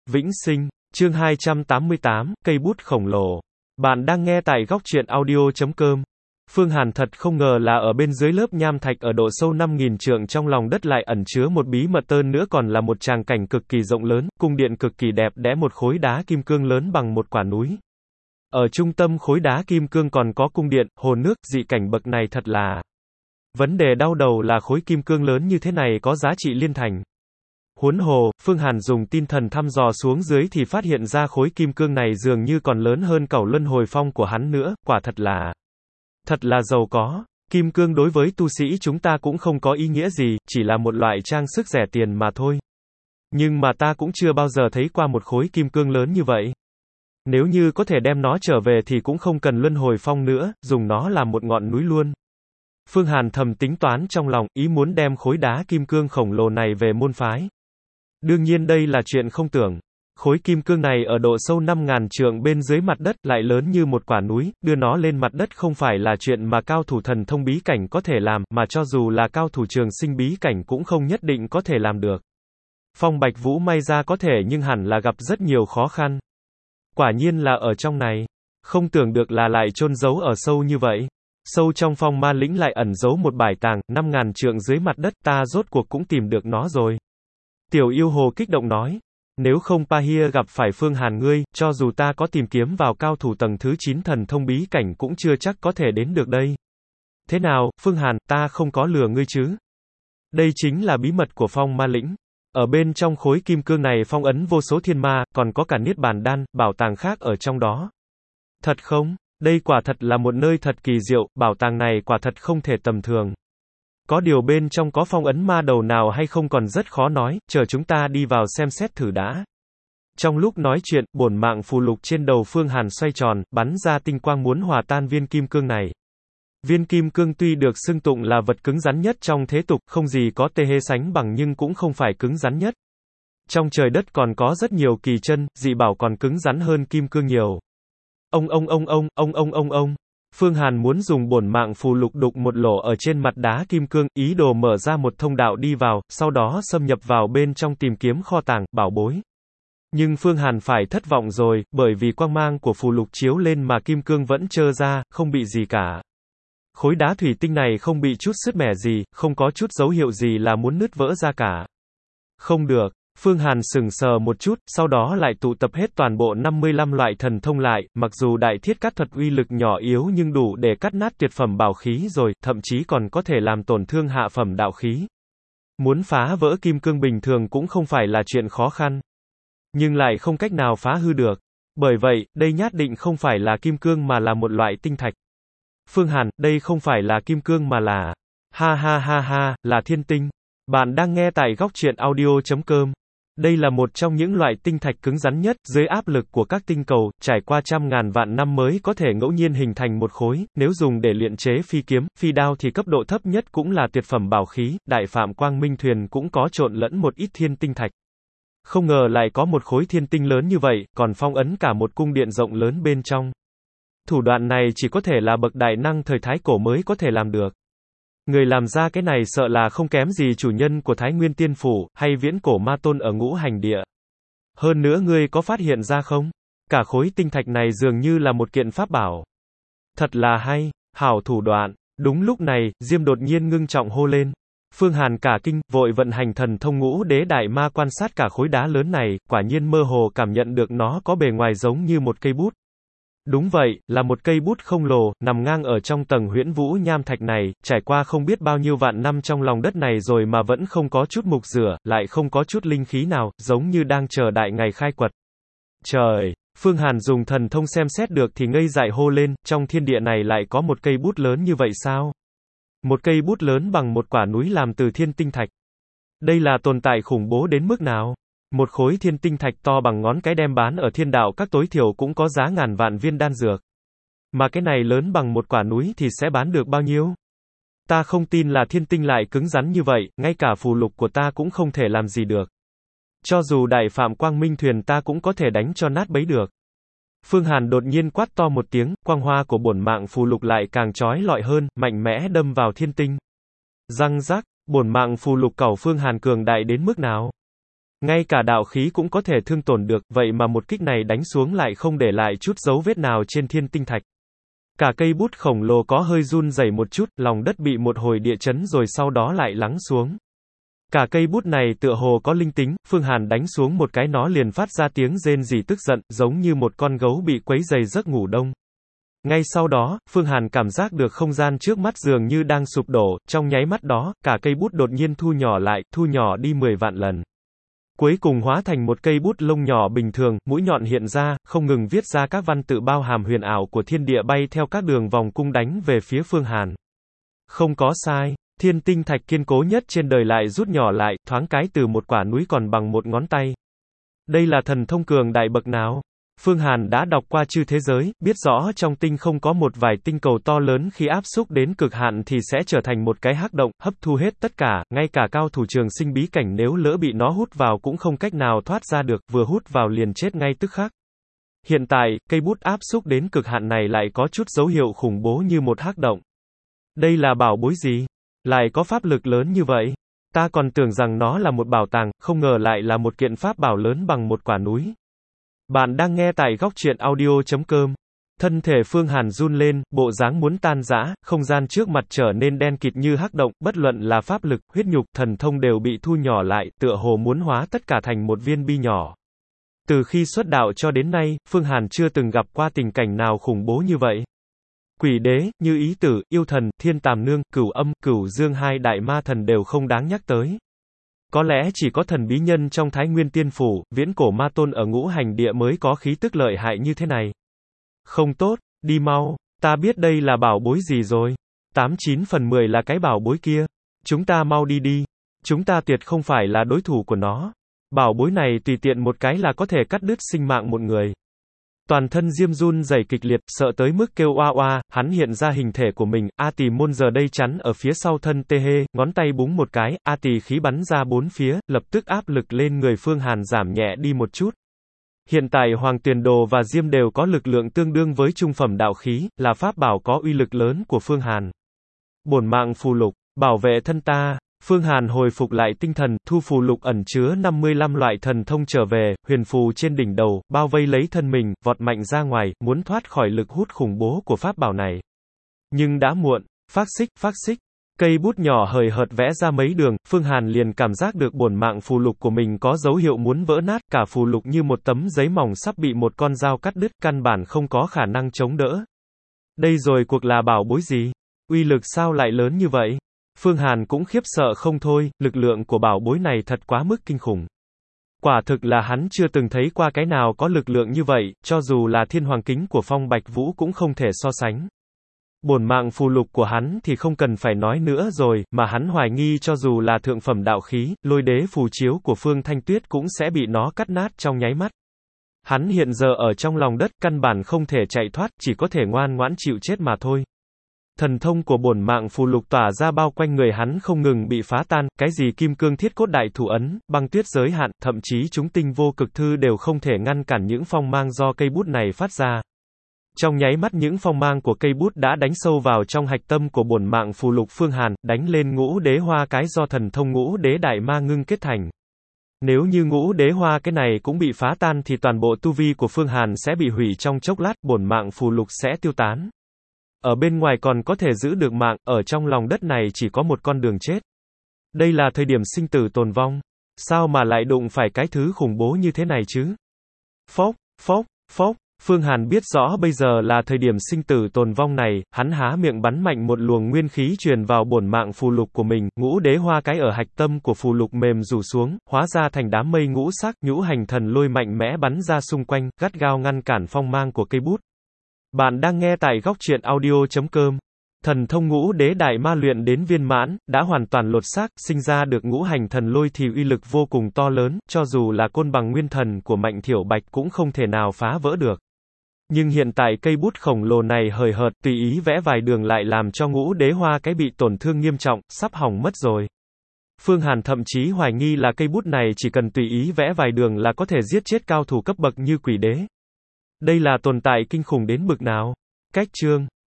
Vĩnh sinh, chương 288, cây bút khổng lồ. Bạn đang nghe tại góc truyện audio.com. Phương Hàn thật không ngờ là ở bên dưới lớp nham thạch ở độ sâu 5.000 trượng trong lòng đất lại ẩn chứa một bí mật hơn nữa, còn là một tràng cảnh cực kỳ rộng lớn, cung điện cực kỳ đẹp đẽ, một khối đá kim cương lớn bằng một quả núi. Ở trung tâm khối đá kim cương còn có cung điện, hồ nước, dị cảnh bậc này thật là. Vấn đề đau đầu là khối kim cương lớn như thế này có giá trị liên thành. Huống hồ, Phương Hàn dùng tinh thần thăm dò xuống dưới thì phát hiện ra khối kim cương này dường như còn lớn hơn cẩu luân hồi phong của hắn nữa, quả thật là giàu có. Kim cương đối với tu sĩ chúng ta cũng không có ý nghĩa gì, chỉ là một loại trang sức rẻ tiền mà thôi. Nhưng mà ta cũng chưa bao giờ thấy qua một khối kim cương lớn như vậy. Nếu như có thể đem nó trở về thì cũng không cần luân hồi phong nữa, dùng nó làm một ngọn núi luôn. Phương Hàn thầm tính toán trong lòng, ý muốn đem khối đá kim cương khổng lồ này về môn phái. Đương nhiên đây là chuyện không tưởng. Khối kim cương này ở độ sâu 5.000 trượng bên dưới mặt đất, lại lớn như một quả núi, đưa nó lên mặt đất không phải là chuyện mà cao thủ thần thông bí cảnh có thể làm, mà cho dù là cao thủ trường sinh bí cảnh cũng không nhất định có thể làm được. Phong Bạch Vũ may ra có thể nhưng hẳn là gặp rất nhiều khó khăn. Quả nhiên là ở trong này. Không tưởng được là lại chôn giấu ở sâu như vậy. Sâu trong phong ma lĩnh lại ẩn giấu một bảo tàng, 5.000 trượng dưới mặt đất, ta rốt cuộc cũng tìm được nó rồi. Tiểu yêu hồ kích động nói. Nếu không Pahia gặp phải Phương Hàn ngươi, cho dù ta có tìm kiếm vào cao thủ tầng thứ 9 thần thông bí cảnh cũng chưa chắc có thể đến được đây. Thế nào, Phương Hàn, ta không có lừa ngươi chứ? Đây chính là bí mật của phong ma lĩnh. Ở bên trong khối kim cương này phong ấn vô số thiên ma, còn có cả niết bàn đan, bảo tàng khác ở trong đó. Thật không? Đây quả thật là một nơi thật kỳ diệu, bảo tàng này quả thật không thể tầm thường. Có điều bên trong có phong ấn ma đầu nào hay không còn rất khó nói, chờ chúng ta đi vào xem xét thử đã. Trong lúc nói chuyện, bổn mạng phù lục trên đầu Phương Hàn xoay tròn, bắn ra tinh quang muốn hòa tan viên kim cương này. Viên kim cương tuy được xưng tụng là vật cứng rắn nhất trong thế tục, không gì có thể sánh bằng nhưng cũng không phải cứng rắn nhất. Trong trời đất còn có rất nhiều kỳ chân, dị bảo còn cứng rắn hơn kim cương nhiều. Ông. Phương Hàn muốn dùng bổn mạng phù lục đục một lỗ ở trên mặt đá kim cương, ý đồ mở ra một thông đạo đi vào, sau đó xâm nhập vào bên trong tìm kiếm kho tàng, bảo bối. Nhưng Phương Hàn phải thất vọng rồi, bởi vì quang mang của phù lục chiếu lên mà kim cương vẫn trơ ra, không bị gì cả. Khối đá thủy tinh này không bị chút sứt mẻ gì, không có chút dấu hiệu gì là muốn nứt vỡ ra cả. Không được. Phương Hàn sững sờ một chút, sau đó lại tụ tập hết toàn bộ 55 loại thần thông lại, mặc dù đại thiết cắt thuật uy lực nhỏ yếu nhưng đủ để cắt nát tuyệt phẩm bảo khí rồi, thậm chí còn có thể làm tổn thương hạ phẩm đạo khí. Muốn phá vỡ kim cương bình thường cũng không phải là chuyện khó khăn. Nhưng lại không cách nào phá hư được. Bởi vậy, đây nhất định không phải là kim cương mà là một loại tinh thạch. Phương Hàn, đây không phải là kim cương mà là. Ha, là thiên tinh. Bạn đang nghe tại góc truyện audio.com. Đây là một trong những loại tinh thạch cứng rắn nhất, dưới áp lực của các tinh cầu, trải qua trăm ngàn vạn năm mới có thể ngẫu nhiên hình thành một khối, nếu dùng để luyện chế phi kiếm, phi đao thì cấp độ thấp nhất cũng là tuyệt phẩm bảo khí, Đại Phạm Quang Minh Thuyền cũng có trộn lẫn một ít thiên tinh thạch. Không ngờ lại có một khối thiên tinh lớn như vậy, còn phong ấn cả một cung điện rộng lớn bên trong. Thủ đoạn này chỉ có thể là bậc đại năng thời Thái Cổ mới có thể làm được. Người làm ra cái này sợ là không kém gì chủ nhân của Thái Nguyên Tiên Phủ, hay viễn cổ ma tôn ở Ngũ Hành Địa. Hơn nữa ngươi có phát hiện ra không? Cả khối tinh thạch này dường như là một kiện pháp bảo. Thật là hay, hảo thủ đoạn. Đúng lúc này, Diêm đột nhiên ngưng trọng hô lên. Phương Hàn cả kinh, vội vận hành thần thông Ngũ Đế Đại Ma quan sát cả khối đá lớn này, quả nhiên mơ hồ cảm nhận được nó có bề ngoài giống như một cây bút. Đúng vậy, là một cây bút khổng lồ, nằm ngang ở trong tầng huyễn vũ nham thạch này, trải qua không biết bao nhiêu vạn năm trong lòng đất này rồi mà vẫn không có chút mục rửa, lại không có chút linh khí nào, giống như đang chờ đại ngày khai quật. Trời! Phương Hàn dùng thần thông xem xét được thì ngây dại hô lên, trong thiên địa này lại có một cây bút lớn như vậy sao? Một cây bút lớn bằng một quả núi làm từ thiên tinh thạch. Đây là tồn tại khủng bố đến mức nào? Một khối thiên tinh thạch to bằng ngón cái đem bán ở thiên đạo các tối thiểu cũng có giá ngàn vạn viên đan dược. Mà cái này lớn bằng một quả núi thì sẽ bán được bao nhiêu? Ta không tin là thiên tinh lại cứng rắn như vậy, ngay cả phù lục của ta cũng không thể làm gì được. Cho dù Đại Phạm Quang Minh Thuyền ta cũng có thể đánh cho nát bấy được. Phương Hàn đột nhiên quát to một tiếng, quang hoa của bổn mạng phù lục lại càng chói lọi hơn, mạnh mẽ đâm vào thiên tinh. Răng rắc, bổn mạng phù lục cẩu Phương Hàn cường đại đến mức nào? Ngay cả đạo khí cũng có thể thương tổn được, vậy mà một kích này đánh xuống lại không để lại chút dấu vết nào trên thiên tinh thạch. Cả cây bút khổng lồ có hơi run rẩy một chút, lòng đất bị một hồi địa chấn rồi sau đó lại lắng xuống. Cả cây bút này tựa hồ có linh tính, Phương Hàn đánh xuống một cái nó liền phát ra tiếng rên rỉ tức giận, giống như một con gấu bị quấy rầy giấc ngủ đông. Ngay sau đó, Phương Hàn cảm giác được không gian trước mắt dường như đang sụp đổ, trong nháy mắt đó, cả cây bút đột nhiên thu nhỏ lại, thu nhỏ đi 10 vạn lần. Cuối cùng hóa thành một cây bút lông nhỏ bình thường, mũi nhọn hiện ra, không ngừng viết ra các văn tự bao hàm huyền ảo của thiên địa bay theo các đường vòng cung đánh về phía Phương Hàn. Không có sai, thiên tinh thạch kiên cố nhất trên đời lại rút nhỏ lại, thoáng cái từ một quả núi còn bằng một ngón tay. Đây là thần thông cường đại bậc nào? Phương Hàn đã đọc qua chư thế giới, biết rõ trong tinh không có một vài tinh cầu to lớn khi áp xúc đến cực hạn thì sẽ trở thành một cái hắc động, hấp thu hết tất cả, ngay cả cao thủ trường sinh bí cảnh nếu lỡ bị nó hút vào cũng không cách nào thoát ra được, vừa hút vào liền chết ngay tức khắc. Hiện tại, cây bút áp xúc đến cực hạn này lại có chút dấu hiệu khủng bố như một hắc động. Đây là bảo bối gì? Lại có pháp lực lớn như vậy? Ta còn tưởng rằng nó là một bảo tàng, không ngờ lại là một kiện pháp bảo lớn bằng một quả núi. Bạn đang nghe tại góc truyện audio.com. Thân thể Phương Hàn run lên, bộ dáng muốn tan rã, không gian trước mặt trở nên đen kịt như hắc động, bất luận là pháp lực, huyết nhục, thần thông đều bị thu nhỏ lại, tựa hồ muốn hóa tất cả thành một viên bi nhỏ. Từ khi xuất đạo cho đến nay, Phương Hàn chưa từng gặp qua tình cảnh nào khủng bố như vậy. Quỷ đế, Như Ý Tử, Yêu Thần, Thiên Tàm Nương, Cửu Âm, Cửu Dương hai đại ma thần đều không đáng nhắc tới. Có lẽ chỉ có thần bí nhân trong Thái Nguyên Tiên Phủ, viễn cổ ma tôn ở Ngũ Hành Địa mới có khí tức lợi hại như thế này. Không tốt, đi mau, ta biết đây là bảo bối gì rồi. 89 phần 10 là cái bảo bối kia. Chúng ta mau đi đi. Chúng ta tuyệt không phải là đối thủ của nó. Bảo bối này tùy tiện một cái là có thể cắt đứt sinh mạng một người. Toàn thân Diêm run rẩy kịch liệt, sợ tới mức kêu oa oa, hắn hiện ra hình thể của mình, A Tỳ Môn giờ đây chắn ở phía sau thân Tê Hê, ngón tay búng một cái, A Tỳ khí bắn ra bốn phía, lập tức áp lực lên người Phương Hàn giảm nhẹ đi một chút. Hiện tại Hoàng Tuyền Đồ và Diêm đều có lực lượng tương đương với trung phẩm đạo khí, là pháp bảo có uy lực lớn của Phương Hàn. Bổn mạng phù lục, bảo vệ thân ta. Phương Hàn hồi phục lại tinh thần, thu phù lục ẩn chứa 55 loại thần thông trở về, huyền phù trên đỉnh đầu, bao vây lấy thân mình, vọt mạnh ra ngoài, muốn thoát khỏi lực hút khủng bố của pháp bảo này. Nhưng đã muộn, phác xích, cây bút nhỏ hời hợt vẽ ra mấy đường, Phương Hàn liền cảm giác được bổn mạng phù lục của mình có dấu hiệu muốn vỡ nát, cả phù lục như một tấm giấy mỏng sắp bị một con dao cắt đứt, căn bản không có khả năng chống đỡ. Đây rồi cuộc là bảo bối gì? Uy lực sao lại lớn như vậy? Phương Hàn cũng khiếp sợ không thôi, lực lượng của bảo bối này thật quá mức kinh khủng. Quả thực là hắn chưa từng thấy qua cái nào có lực lượng như vậy, cho dù là thiên hoàng kính của Phong Bạch Vũ cũng không thể so sánh. Bổn mạng phù lục của hắn thì không cần phải nói nữa rồi, mà hắn hoài nghi cho dù là thượng phẩm đạo khí, lôi đế phù chiếu của Phương Thanh Tuyết cũng sẽ bị nó cắt nát trong nháy mắt. Hắn hiện giờ ở trong lòng đất, căn bản không thể chạy thoát, chỉ có thể ngoan ngoãn chịu chết mà thôi. Thần thông của bổn mạng phù lục tỏa ra bao quanh người hắn không ngừng bị phá tan, cái gì kim cương thiết cốt đại thủ ấn, băng tuyết giới hạn, thậm chí chúng tinh vô cực thư đều không thể ngăn cản những phong mang do cây bút này phát ra. Trong nháy mắt những phong mang của cây bút đã đánh sâu vào trong hạch tâm của bổn mạng phù lục Phương Hàn, đánh lên ngũ đế hoa cái do thần thông ngũ đế đại ma ngưng kết thành. Nếu như ngũ đế hoa cái này cũng bị phá tan thì toàn bộ tu vi của Phương Hàn sẽ bị hủy trong chốc lát, bổn mạng phù lục sẽ tiêu tán. Ở bên ngoài còn có thể giữ được mạng, ở trong lòng đất này chỉ có một con đường chết. Đây là thời điểm sinh tử tồn vong. Sao mà lại đụng phải cái thứ khủng bố như thế này chứ? Phốc, Phương Hàn biết rõ bây giờ là thời điểm sinh tử tồn vong này, hắn há miệng bắn mạnh một luồng nguyên khí truyền vào bổn mạng phù lục của mình, ngũ đế hoa cái ở hạch tâm của phù lục mềm rủ xuống, hóa ra thành đám mây ngũ sắc, nhũ hành thần lôi mạnh mẽ bắn ra xung quanh, gắt gao ngăn cản phong mang của cây bút. Bạn đang nghe tại góc truyện audio.com. Thần thông ngũ đế đại ma luyện đến viên mãn, đã hoàn toàn lột xác, sinh ra được ngũ hành thần lôi thì uy lực vô cùng to lớn, cho dù là côn bằng nguyên thần của Mạnh Thiểu Bạch cũng không thể nào phá vỡ được. Nhưng hiện tại cây bút khổng lồ này hời hợt, tùy ý vẽ vài đường lại làm cho ngũ đế hoa cái bị tổn thương nghiêm trọng, sắp hỏng mất rồi. Phương Hàn thậm chí hoài nghi là cây bút này chỉ cần tùy ý vẽ vài đường là có thể giết chết cao thủ cấp bậc như quỷ đế. Đây là tồn tại kinh khủng đến bực nào? Cách chương